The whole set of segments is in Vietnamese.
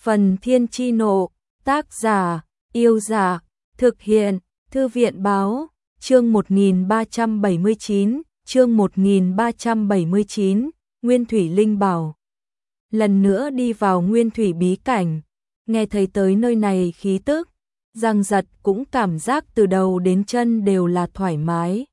Phần Thiên Chi Nộ, tác giả, Yêu Giả, thực hiện, Thư viện Báo, chương 1379, chương 1379, Nguyên Thủy Linh Bảo. Lần nữa đi vào Nguyên Thủy bí cảnh, nghe thấy tới nơi này khí tức, Giang Giật cũng cảm giác từ đầu đến chân đều là thoải mái.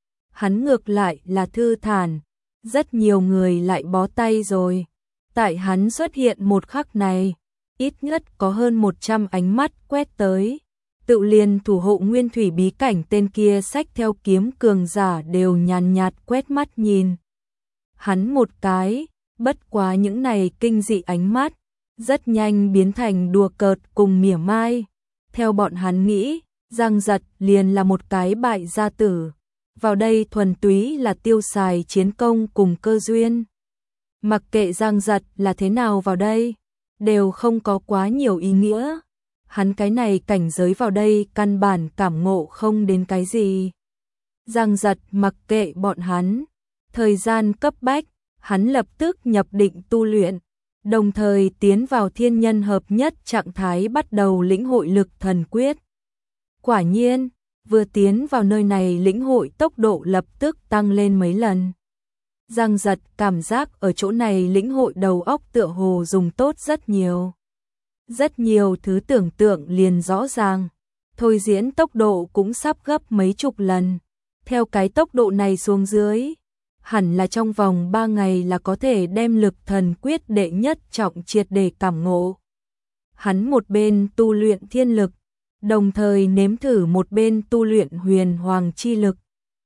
Hắn ngược lại là thư thản, rất nhiều người lại bó tay rồi. Tại hắn xuất hiện một khắc này, ít nhất có hơn 100 ánh mắt quét tới. Tự liền thủ hộ Nguyên Thủy bí cảnh tên kia xách theo kiếm cường giả đều nhàn nhạt quét mắt nhìn hắn một cái, bất quá những này kinh dị ánh mắt, rất nhanh biến thành đùa cợt cùng mỉa mai. Theo bọn hắn nghĩ, Giang Giật liền là một cái bại gia tử, vào đây thuần túy là tiêu xài chiến công cùng cơ duyên. Mặc kệ Giang Giật là thế nào vào đây, đều không có quá nhiều ý nghĩa. Hắn cái này cảnh giới vào đây căn bản cảm ngộ không đến cái gì. Giang Giật mặc kệ bọn hắn, thời gian cấp bách, hắn lập tức nhập định tu luyện, đồng thời tiến vào thiên nhân hợp nhất trạng thái bắt đầu lĩnh hội lực thần quyết. Quả nhiên, vừa tiến vào nơi này lĩnh hội tốc độ lập tức tăng lên mấy lần. Giang Giật cảm giác ở chỗ này lĩnh hội đầu óc tựa hồ dùng tốt rất nhiều. Rất nhiều thứ tưởng tượng liền rõ ràng, thôi diễn tốc độ cũng sắp gấp mấy chục lần. Theo cái tốc độ này xuống dưới, hẳn là trong vòng 3 ngày là có thể đem lực thần quyết đệ nhất trọng triệt để cảm ngộ. Hắn một bên tu luyện thiên lực, đồng thời nếm thử một bên tu luyện huyền hoàng chi lực.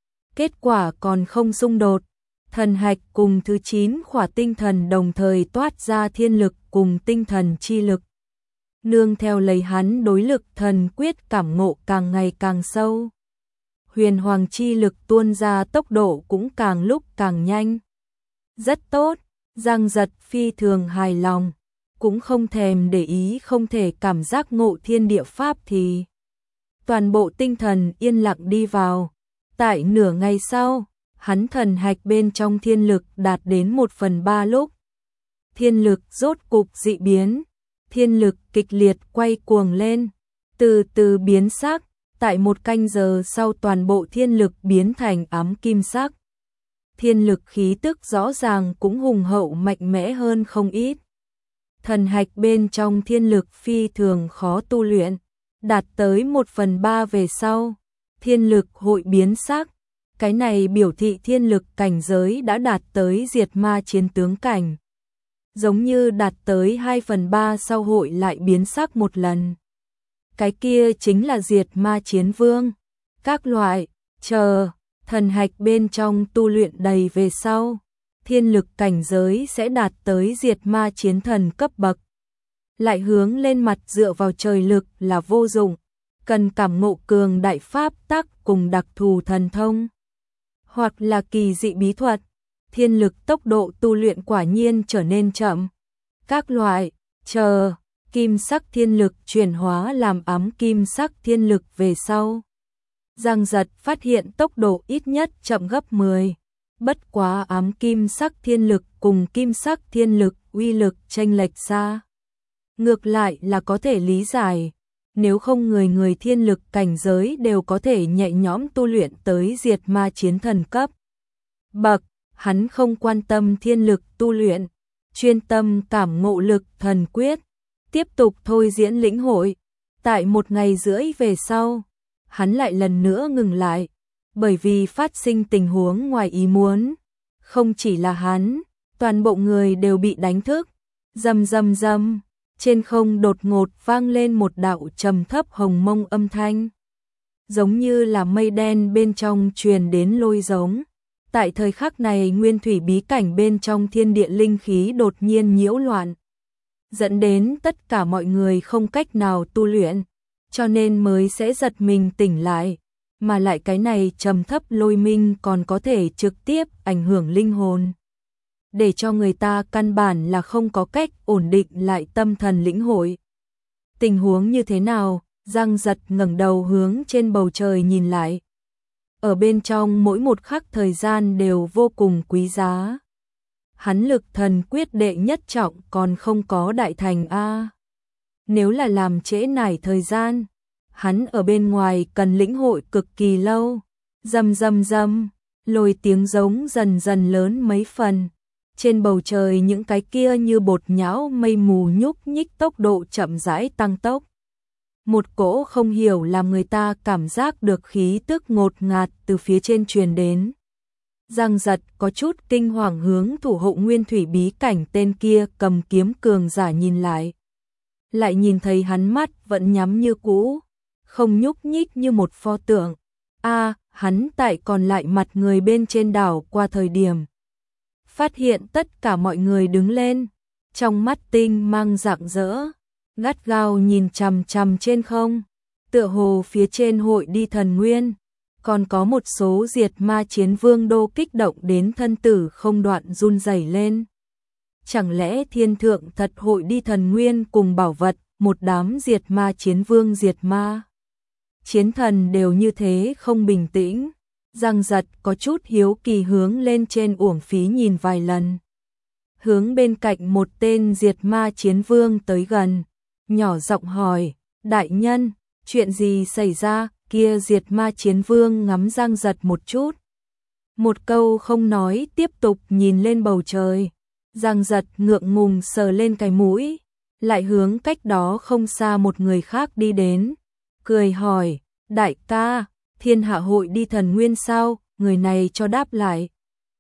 Kết quả còn không xung đột, thần hạch cùng thứ 9 khỏa tinh thần đồng thời toát ra thiên lực cùng tinh thần chi lực. Nương theo lấy hắn đối lực thần quyết cảm ngộ càng ngày càng sâu. Huyền hoàng chi lực tuôn ra tốc độ cũng càng lúc càng nhanh. Rất tốt, Giang Giật phi thường hài lòng, cũng không thèm để ý không thể cảm giác ngộ thiên địa pháp thì. Toàn bộ tinh thần yên lặng đi vào. Tại nửa ngày sau, hắn thần hạch bên trong thiên lực đạt đến 1/3 lúc. Thiên lực rốt cục dị biến, thiên lực kịch liệt quay cuồng lên, từ từ biến sắc, tại 1 canh giờ sau toàn bộ thiên lực biến thành ám kim sắc. Thiên lực khí tức rõ ràng cũng hùng hậu mạnh mẽ hơn không ít. Thần hạch bên trong thiên lực phi thường khó tu luyện, đạt tới 1/3 về sau, thiên lực hội biến sắc. Cái này biểu thị thiên lực cảnh giới đã đạt tới diệt ma chiến tướng cảnh. Giống như đạt tới 2/3 sau hội lại biến sắc một lần. Cái kia chính là diệt ma chiến vương. Các loại, chờ, thần hạch bên trong tu luyện đầy về sau, thiên lực cảnh giới sẽ đạt tới diệt ma chiến thần cấp bậc. Lại hướng lên mặt dựa vào trời lực là vô dụng, cần cảm ngộ cường đại pháp tắc cùng đặc thù thần thông. Hoặc là kỳ dị bí thuật, thiên lực tốc độ tu luyện quả nhiên trở nên chậm. Các loại, chờ, kim sắc thiên lực chuyển hóa làm ám kim sắc thiên lực về sau. Giang Giật phát hiện tốc độ ít nhất chậm gấp 10. Bất quá ám kim sắc thiên lực cùng kim sắc thiên lực uy lực chênh lệch xa. Ngược lại là có thể lý giải, nếu không người thiên lực cảnh giới đều có thể nhẹ nhõm tu luyện tới diệt ma chiến thần cấp bậc, hắn không quan tâm thiên lực tu luyện, chuyên tâm cảm ngộ lực thần quyết, tiếp tục thôi diễn lĩnh hội. Tại 1 ngày rưỡi về sau, hắn lại lần nữa ngừng lại, bởi vì phát sinh tình huống ngoài ý muốn. Không chỉ là hắn, toàn bộ người đều bị đánh thức. Rầm rầm rầm, trên không đột ngột vang lên một đạo trầm thấp hồng mông âm thanh. Giống như là mây đen bên trong truyền đến lôi giống. Tại thời khắc này Nguyên Thủy bí cảnh bên trong thiên địa linh khí đột nhiên nhiễu loạn, dẫn đến tất cả mọi người không cách nào tu luyện, cho nên mới sẽ giật mình tỉnh lại, mà lại cái này trầm thấp lôi minh còn có thể trực tiếp ảnh hưởng linh hồn, để cho người ta căn bản là không có cách ổn định lại tâm thần lĩnh hội. Tình huống như thế nào? Giang Giật ngẩng đầu hướng trên bầu trời nhìn lại. Ở bên trong mỗi một khắc thời gian đều vô cùng quý giá. Hắn lực thần quyết đệ nhất trọng còn không có đại thành a. Nếu là làm trễ nải thời gian, hắn ở bên ngoài cần lĩnh hội cực kỳ lâu. Rầm rầm rầm, lôi tiếng giống dần dần lớn mấy phần. Trên bầu trời những cái kia như bột nhão mây mù nhúc nhích tốc độ chậm rãi tăng tốc. Một cỗ không hiểu làm người ta cảm giác được khí tức ngột ngạt từ phía trên truyền đến. Giang Giật có chút kinh hoàng hướng thủ hộ nguyên thủy bí cảnh tên kia cầm kiếm cường giả nhìn lại. Lại nhìn thấy hắn mắt vẫn nhắm như cũ, không nhúc nhích như một pho tượng. Hắn tại còn lại mặt người bên trên đảo qua thời điểm. Phát hiện tất cả mọi người đứng lên, trong mắt tinh mang rạng rỡ, gắt gao nhìn chằm chằm trên không, tựa hồ phía trên hội đi thần nguyên, còn có một số diệt ma chiến vương đô kích động đến thân tử không đoạn run rẩy lên. Chẳng lẽ thiên thượng thật hội đi thần nguyên cùng bảo vật, một đám diệt ma chiến vương diệt ma chiến thần đều như thế không bình tĩnh. Giang Giật có chút hiếu kỳ hướng lên trên uổng phí nhìn vài lần. Hướng bên cạnh một tên diệt ma chiến vương tới gần, nhỏ giọng hỏi, đại nhân, chuyện gì xảy ra? Kia diệt ma chiến vương ngắm Giang Giật một chút. Một câu không nói tiếp tục nhìn lên bầu trời. Giang Giật ngượng ngùng sờ lên cái mũi, lại hướng cách đó không xa một người khác đi đến, cười hỏi, đại ca, thiên hạ hội đi thần nguyên sao? Người này cho đáp lại.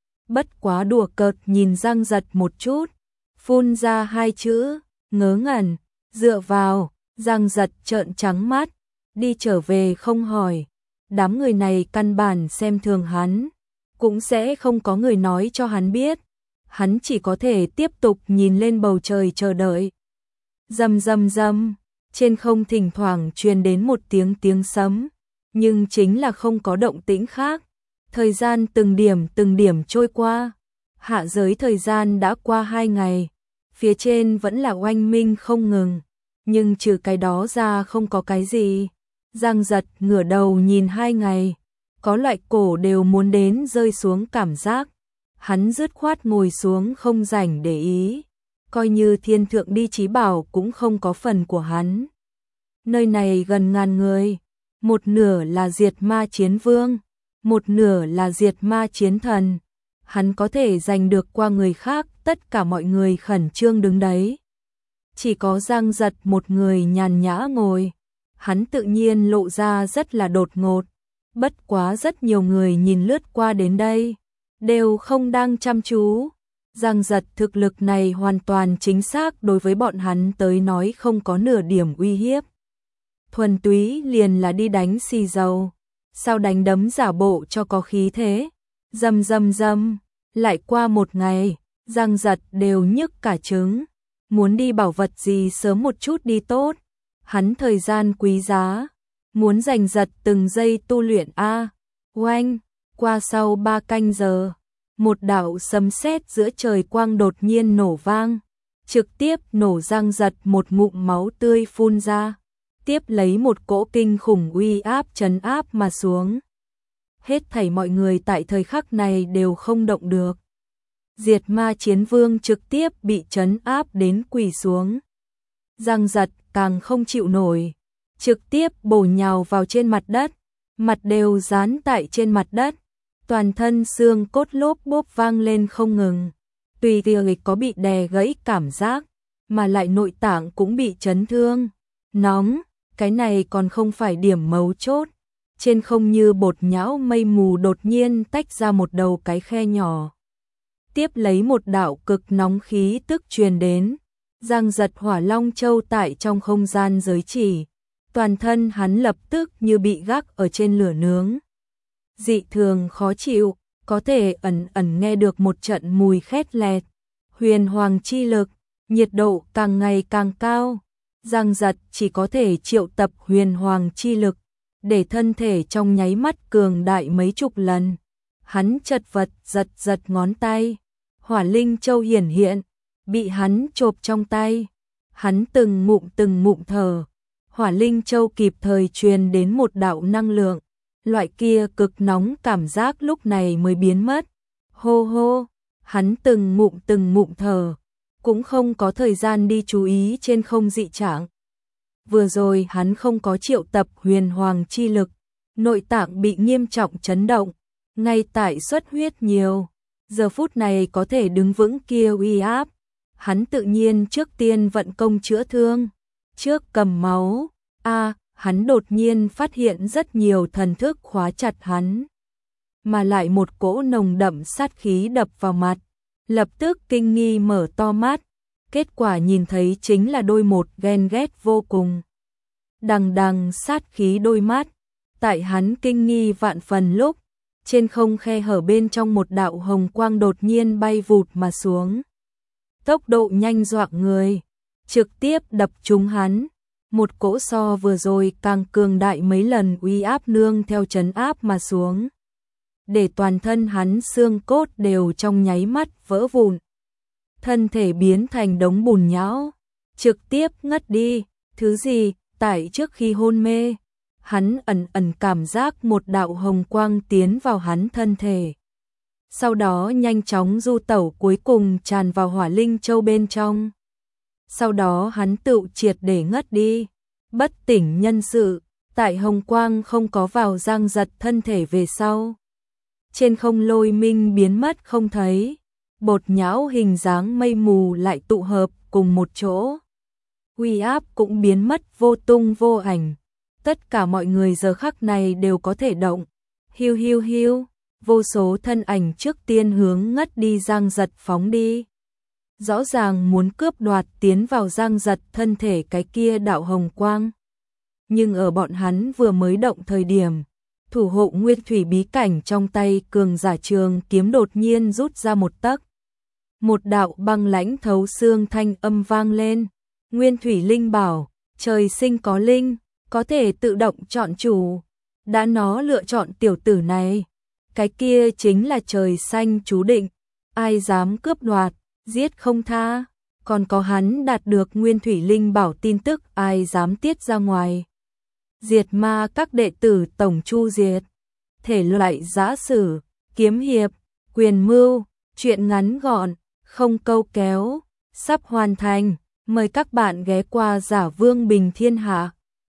Bất quá đùa cợt nhìn Giang Giật một chút, phun ra hai chữ, ngớ ngẩn, dựa vào. Giang Giật trợn trắng mắt, đi trở về không hỏi. Đám người này căn bản xem thường hắn, cũng sẽ không có người nói cho hắn biết. Hắn chỉ có thể tiếp tục nhìn lên bầu trời chờ đợi. Rầm rầm rầm, trên không thỉnh thoảng truyền đến một tiếng sấm, nhưng chính là không có động tĩnh khác. Thời gian từng điểm trôi qua, hạ giới thời gian đã qua 2 ngày, phía trên vẫn là oanh minh không ngừng, nhưng trừ cái đó ra không có cái gì. Giang Giật ngửa đầu nhìn 2 ngày, có loại cổ đều muốn đến rơi xuống cảm giác. Hắn dứt khoát ngồi xuống không rảnh để ý, coi như thiên thượng đi chí bảo cũng không có phần của hắn. Nơi này gần ngàn người, một nửa là diệt ma chiến vương, một nửa là diệt ma chiến thần. Hắn có thể giành được qua người khác, tất cả mọi người khẩn trương đứng đấy. Chỉ có Giang Giật một người nhàn nhã ngồi, hắn tự nhiên lộ ra rất là đột ngột. Bất quá rất nhiều người nhìn lướt qua đến đây, đều không đang chăm chú. Giang Giật thực lực này hoàn toàn chính xác đối với bọn hắn tới nói không có nửa điểm uy hiếp. Thuần túy liền là đi đánh xì dầu, sao đánh đấm giả bộ cho có khí thế. Rầm rầm rầm, lại qua một ngày, Giang Giật đều nhức cả trứng, muốn đi bảo vật gì sớm một chút đi tốt. Hắn thời gian quý giá, muốn giành giật từng giây tu luyện oanh, qua sau 3 canh giờ, một đạo sấm sét giữa trời quang đột nhiên nổ vang, trực tiếp nổ Giang Giật một ngụm máu tươi phun ra, tiếp lấy một cỗ kinh khủng uy áp trấn áp mà xuống. Hết thảy mọi người tại thời khắc này đều không động được. Diệt ma chiến vương trực tiếp bị trấn áp đến quỳ xuống. Giang Giật càng không chịu nổi, trực tiếp bổ nhào vào trên mặt đất, mặt đều dán tại trên mặt đất, toàn thân xương cốt lốp bốp vang lên không ngừng. Tùy tiệc có bị đè gãy cảm giác, mà lại nội tạng cũng bị chấn thương. Nóng, cái này còn không phải điểm mấu chốt. Trên không như bột nhão mây mù đột nhiên tách ra một đầu cái khe nhỏ. Tiếp lấy một đạo cực nóng khí tức truyền đến. Giang Giật Hỏa Long Châu tại trong không gian giới chỉ, toàn thân hắn lập tức như bị gác ở trên lửa nướng. Dị thường khó chịu, có thể ẩn ẩn nghe được một trận mùi khét lẹt. Huyền hoàng chi lực, nhiệt độ càng ngày càng cao. Giang Giật chỉ có thể triệu tập huyền hoàng chi lực, để thân thể trong nháy mắt cường đại mấy chục lần. Hắn chật vật giật ngón tay, Hỏa Linh Châu hiển hiện, bị hắn chộp trong tay. Hắn từng ngụm thở, Hỏa Linh Châu kịp thời truyền đến một đạo năng lượng, loại kia cực nóng cảm giác lúc này mới biến mất. Hô hô, hắn từng ngụm thở, cũng không có thời gian đi chú ý trên không dị trạng. vừa rồi hắn không có triệu tập huyền hoàng chi lực, nội tạng bị nghiêm trọng chấn động, ngay tại xuất huyết nhiều, giờ phút này có thể đứng vững kia uy áp, hắn tự nhiên trước tiên vận công chữa thương, trước cầm máu, hắn đột nhiên phát hiện rất nhiều thần thức khóa chặt hắn, mà lại một cỗ nồng đậm sát khí đập vào mặt, lập tức kinh nghi mở to mắt, kết quả nhìn thấy chính là đôi một ghen ghét vô cùng. Đằng đằng sát khí đôi mắt, tại hắn kinh nghi vạn phần lúc, trên không khe hở bên trong một đạo hồng quang đột nhiên bay vụt mà xuống. Tốc độ nhanh dọa người, trực tiếp đập trúng hắn, một cỗ so vừa rồi càng cường đại mấy lần uy áp nương theo trấn áp mà xuống. Để toàn thân hắn xương cốt đều trong nháy mắt vỡ vụn. Thân thể biến thành đống bùn nhão, trực tiếp ngất đi, thứ gì, tại trước khi hôn mê, hắn ẩn cảm giác một đạo hồng quang tiến vào hắn thân thể. Sau đó nhanh chóng du tẩu cuối cùng tràn vào hỏa linh châu bên trong. Sau đó hắn tự triệt để ngất đi, bất tỉnh nhân sự, tại hồng quang không có vào giang giật thân thể về sau. Trên không lôi minh biến mất không thấy, bột nhão hình dáng mây mù lại tụ hợp cùng một chỗ. Uy áp cũng biến mất vô tung vô ảnh, tất cả mọi người giờ khắc này đều có thể động. Hiu hiu hiu, vô số thân ảnh trước tiên hướng ngất đi giang giật phóng đi. Rõ ràng muốn cướp đoạt tiến vào giang giật thân thể cái kia đạo hồng quang. Nhưng ở bọn hắn vừa mới động thời điểm, thủ hộ nguyên thủy bí cảnh trong tay cường giả trường kiếm đột nhiên rút ra một tấc. Một đạo băng lãnh thấu xương thanh âm vang lên. Nguyên thủy linh bảo, trời sinh có linh, có thể tự động chọn chủ. Đã nó lựa chọn tiểu tử này, cái kia chính là trời xanh chú định. Ai dám cướp đoạt, giết không tha. Còn có hắn đạt được nguyên thủy linh bảo tin tức, ai dám tiết ra ngoài. Diệt ma các đệ tử tổng chu diệt. Thể loại giã sử, kiếm hiệp, quyền mưu, truyện ngắn gọn, không câu kéo, sắp hoàn thành. Mời các bạn ghé qua Giả Vương Bình Thiên Hạ.